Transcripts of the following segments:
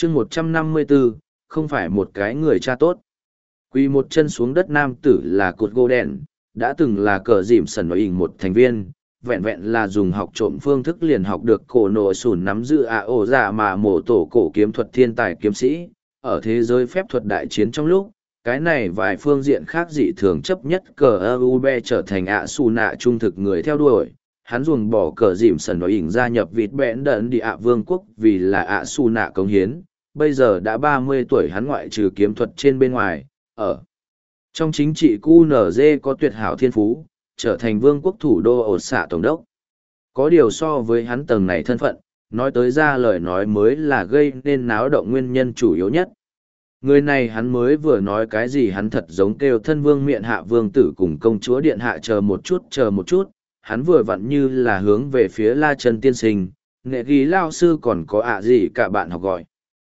chương 154, không phải một cái người cha tốt. Quỳ một chân xuống đất nam tử là cột gô đèn, đã từng là cờ dìm sần nội hình một thành viên, vẹn vẹn là dùng học trộm phương thức liền học được cổ nổ sủn nắm giữ ổ dạ mà mổ tổ cổ kiếm thuật thiên tài kiếm sĩ. Ở thế giới phép thuật đại chiến trong lúc, cái này vài phương diện khác dị thường chấp nhất cờ ơ trở thành xù nạ trung thực người theo đuổi. Hắn ruồng bỏ cờ dìm sần nội hình gia nhập vịt bẽn đần đi vương quốc vì là xù nạ cống hiến. Bây giờ đã 30 tuổi, hắn ngoại trừ kiếm thuật trên bên ngoài, ở trong chính trị QNZ có tuyệt hảo thiên phú, trở thành vương quốc thủ đô ột xạ tổng đốc. Có điều so với hắn tầng này thân phận, nói tới ra lời nói mới là gây nên náo động nguyên nhân chủ yếu nhất. Người này hắn mới vừa nói cái gì hắn thật giống kêu thân vương miện hạ vương tử cùng công chúa điện hạ chờ một chút, hắn vừa vặn như là hướng về phía La Chân tiên sinh, nghệ ghi lao sư còn có gì cả bạn học gọi.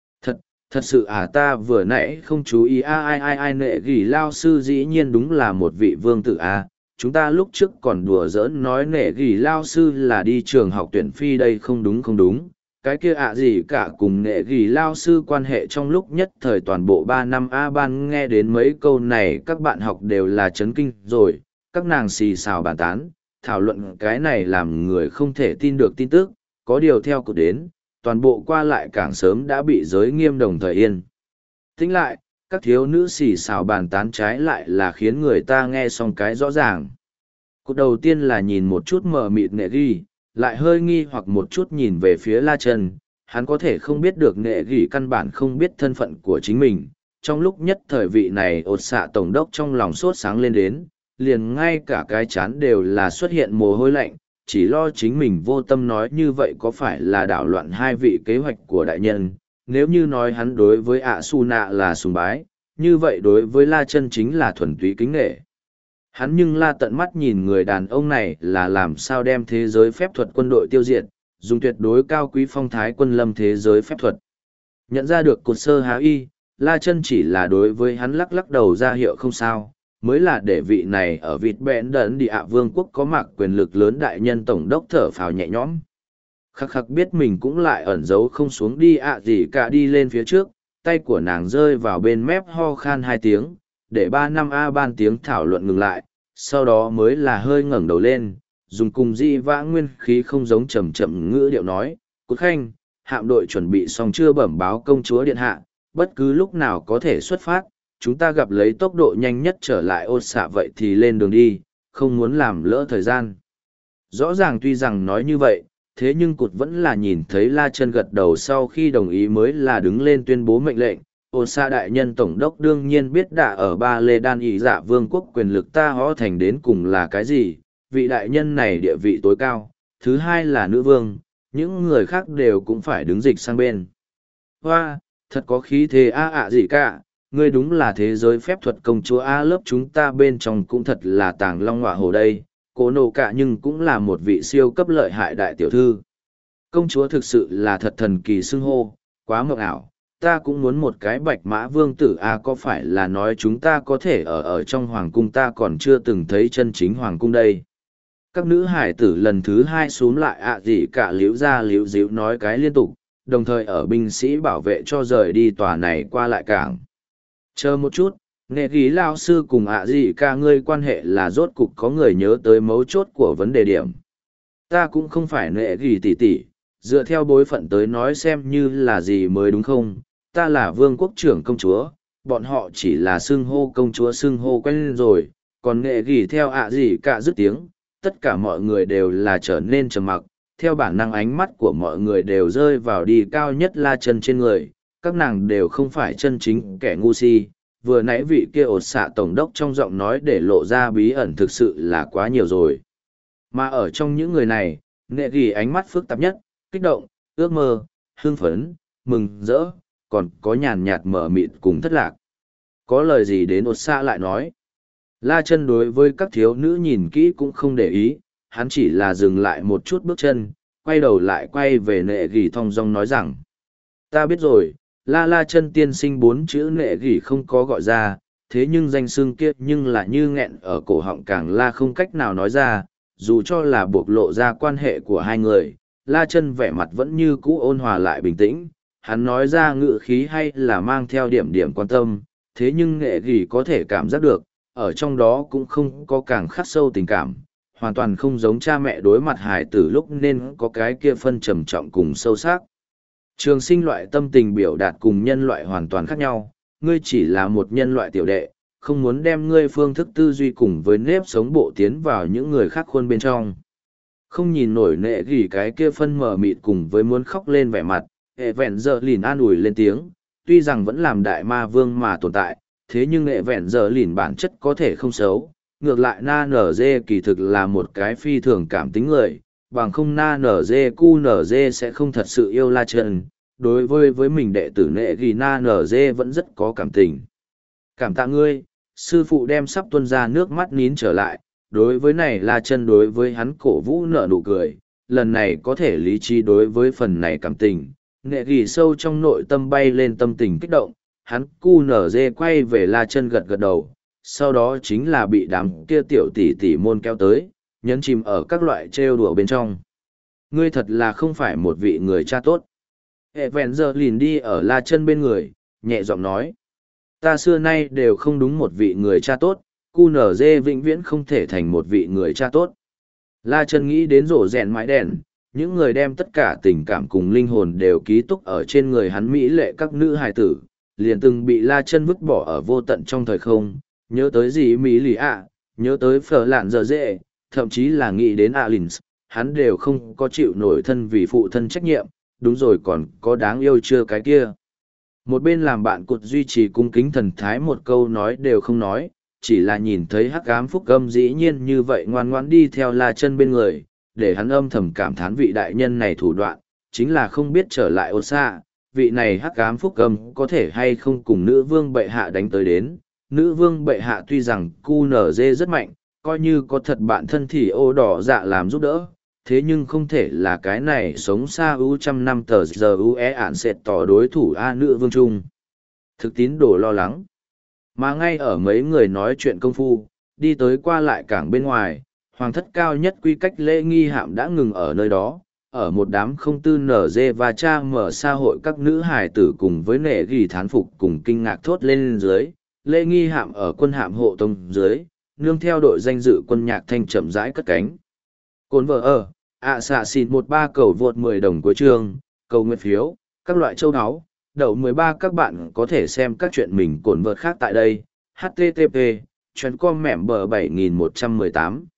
Thật sự ta vừa nãy không chú ý ai nệ gỉ lao sư dĩ nhiên đúng là một vị vương tử chúng ta lúc trước còn đùa giỡn nói nệ gỉ lao sư là đi trường học tuyển phi đây không đúng, cái kia gì cả cùng nệ gỉ lao sư quan hệ trong lúc nhất thời toàn bộ 3 năm ban nghe đến mấy câu này các bạn học đều là chấn kinh rồi, các nàng xì xào bàn tán, thảo luận cái này làm người không thể tin được tin tức, có điều theo cực đến toàn bộ qua lại càng sớm đã bị giới nghiêm đồng thời yên. Tính lại, các thiếu nữ xì xào bàn tán trái lại là khiến người ta nghe xong cái rõ ràng. Cuộc đầu tiên là nhìn một chút mờ mịt nệ ghi, lại hơi nghi hoặc một chút nhìn về phía La Chân, hắn có thể không biết được nệ ghi căn bản không biết thân phận của chính mình. Trong lúc nhất thời vị này ột xạ tổng đốc trong lòng sốt sáng lên đến, liền ngay cả cái chán đều là xuất hiện mồ hôi lạnh, chỉ lo chính mình vô tâm nói như vậy có phải là đảo loạn hai vị kế hoạch của đại nhân. Nếu như nói hắn đối với Su Nạ là sùng bái, như vậy đối với La Chân chính là thuần túy kính nể. Hắn nhưng la tận mắt nhìn người đàn ông này là làm sao đem thế giới phép thuật quân đội tiêu diệt, dùng tuyệt đối cao quý phong thái quân lâm thế giới phép thuật. Nhận ra được cột sơ há y, La Chân chỉ là đối với hắn lắc lắc đầu ra hiệu không sao, mới là để vị này ở vịt bẽn đần địa vương quốc có mặc quyền lực lớn đại nhân tổng đốc thở phào nhẹ nhõm. Khắc khắc biết mình cũng lại ẩn giấu không xuống đi gì cả đi lên phía trước, tay của nàng rơi vào bên mép ho khan 2 tiếng, để 3 năm ban tiếng thảo luận ngừng lại, sau đó mới là hơi ngẩng đầu lên, dùng cùng di vãng nguyên khí không giống chậm chậm ngữ điệu nói, Cút Khanh, hạm đội chuẩn bị xong chưa bẩm báo công chúa điện hạ, bất cứ lúc nào có thể xuất phát, chúng ta gặp lấy tốc độ nhanh nhất trở lại ôn xạ vậy thì lên đường đi, không muốn làm lỡ thời gian. Rõ ràng tuy rằng nói như vậy, thế nhưng Cụt vẫn là nhìn thấy La Chân gật đầu sau khi đồng ý mới là đứng lên tuyên bố mệnh lệnh. Ôn xạ đại nhân tổng đốc đương nhiên biết đã ở Ba Lê Đan ỷ dạ vương quốc quyền lực ta hóa thành đến cùng là cái gì, vị đại nhân này địa vị tối cao, thứ hai là nữ vương, những người khác đều cũng phải đứng dịch sang bên. Hoa, thật có khí thế gì cả, ngươi đúng là thế giới phép thuật công chúa lớp chúng ta bên trong cũng thật là tàng long ngọa hồ đây, cố nổ cả nhưng cũng là một vị siêu cấp lợi hại đại tiểu thư. Công chúa thực sự là thật thần kỳ xưng hô, quá mộng ảo, ta cũng muốn một cái bạch mã vương tử có phải là nói chúng ta có thể ở trong hoàng cung, ta còn chưa từng thấy chân chính hoàng cung đây. Các nữ hải tử lần thứ 2 xúm lại gì cả liễu ra liễu díu nói cái liên tục, đồng thời ở binh sĩ bảo vệ cho rời đi tòa này qua lại cảng. Chờ một chút, nghệ ghi lao sư cùng gì cả ngươi quan hệ là rốt cục có người nhớ tới mấu chốt của vấn đề điểm. Ta cũng không phải nghệ ghi tỷ tỷ, dựa theo bối phận tới nói xem như là gì mới đúng không, ta là vương quốc trưởng công chúa, bọn họ chỉ là xưng hô công chúa xưng hô quen lên rồi, còn nghệ ghi theo gì cả dứt tiếng, tất cả mọi người đều là trở nên trầm mặc, theo bản năng ánh mắt của mọi người đều rơi vào đi cao nhất La Chân trên người, các nàng đều không phải chân chính kẻ ngu si, vừa nãy vị kia ột xạ tổng đốc trong giọng nói để lộ ra bí ẩn thực sự là quá nhiều rồi. Mà ở trong những người này, nghệ ghi ánh mắt phức tạp nhất, kích động, ước mơ, hưng phấn, mừng rỡ, còn có nhàn nhạt mở mịt cùng thất lạc. Có lời gì đến ột xạ lại nói. La Chân đối với các thiếu nữ nhìn kỹ cũng không để ý, hắn chỉ là dừng lại một chút bước chân, quay đầu lại quay về nệ gỉ thong dong nói rằng. Ta biết rồi, La Chân tiên sinh 4 chữ nệ gỉ không có gọi ra, thế nhưng danh xưng kia nhưng là như nghẹn ở cổ họng càng la không cách nào nói ra, dù cho là buộc lộ ra quan hệ của hai người, La Chân vẻ mặt vẫn như cũ ôn hòa lại bình tĩnh, hắn nói ra ngữ khí hay là mang theo điểm điểm quan tâm, thế nhưng nghệ gỉ có thể cảm giác được, ở trong đó cũng không có càng khắc sâu tình cảm, hoàn toàn không giống cha mẹ đối mặt hải tử lúc nên có cái kia phân trầm trọng cùng sâu sắc. Trường sinh loại tâm tình biểu đạt cùng nhân loại hoàn toàn khác nhau, ngươi chỉ là một nhân loại tiểu đệ, không muốn đem ngươi phương thức tư duy cùng với nếp sống bộ tiến vào những người khác khuôn bên trong. Không nhìn nổi nệ gỉ cái kia phân mờ mịt cùng với muốn khóc lên vẻ mặt, hệ vẹn giờ lìn an ủi lên tiếng, tuy rằng vẫn làm đại ma vương mà tồn tại, thế nhưng hệ vẹn giờ lìn bản chất có thể không xấu, ngược lại na nở dê kỳ thực là một cái phi thường cảm tính người, bằng không na nở dê cu nở dê sẽ không thật sự yêu La Trần, đối với mình đệ tử nệ gỉ na nở dê vẫn rất có cảm tình. Cảm tạ ngươi, sư phụ đem sắp tuôn ra nước mắt nín trở lại, đối với này La Chân đối với hắn cổ vũ nở nụ cười, lần này có thể lý trí đối với phần này cảm tình, nệ gỉ sâu trong nội tâm bay lên tâm tình kích động, hắn cu nở dê quay về La Chân gật gật đầu, sau đó chính là bị đám kia tiểu tỷ tỷ môn kéo tới, nhấn chìm ở các loại trêu đùa bên trong. Ngươi thật là không phải một vị người cha tốt. Hệ vẹn giờ lìn đi ở La Chân bên người, nhẹ giọng nói. Ta xưa nay đều không đúng một vị người cha tốt, cu nở dê vĩnh viễn không thể thành một vị người cha tốt. La Chân nghĩ đến rổ rèn mái đèn, những người đem tất cả tình cảm cùng linh hồn đều ký túc ở trên người hắn mỹ lệ các nữ hài tử, liền từng bị La Chân vứt bỏ ở vô tận trong thời không, nhớ tới gì mỹ lì ạ, nhớ tới phở lạn giờ dễ, thậm chí là nghĩ đến Alins, hắn đều không có chịu nổi thân vì phụ thân trách nhiệm, đúng rồi còn có đáng yêu chưa cái kia. Một bên làm bạn cụt duy trì cung kính thần thái một câu nói đều không nói, chỉ là nhìn thấy hắc ám phúc âm dĩ nhiên như vậy ngoan ngoãn đi theo La Chân bên người, để hắn âm thầm cảm thán vị đại nhân này thủ đoạn, chính là không biết trở lại ôn xa, vị này hắc ám phúc âm có thể hay không cùng nữ vương bệ hạ đánh tới đến. Nữ vương bệ hạ tuy rằng QNZ rất mạnh, coi như có thật bạn thân thì ô đỏ dạ làm giúp đỡ, thế nhưng không thể là cái này sống xa ưu trăm năm tờ giờ ưu ạn sẽ tỏ đối thủ A nữ vương trung. Thực tín đồ lo lắng. Mà ngay ở mấy người nói chuyện công phu, đi tới qua lại cảng bên ngoài, hoàng thất cao nhất quy cách lễ nghi hạm đã ngừng ở nơi đó, ở một đám không tư nở dê và cha mở xa hội các nữ hài tử cùng với nệ ghi thán phục cùng kinh ngạc thốt lên dưới. Lễ nghi hạm ở quân hạm hộ tông dưới, nương theo đội danh dự quân nhạc thanh chậm rãi cất cánh. Cồn vợ ở, xạ xịn 13 cầu vượt 10 đồng cuối chương, cầu nguyện phiếu, các loại châu áo, đậu 13 các bạn có thể xem các chuyện mình cồn vợt khác tại đây. HTTP, chuyến com mẻm bờ 7118.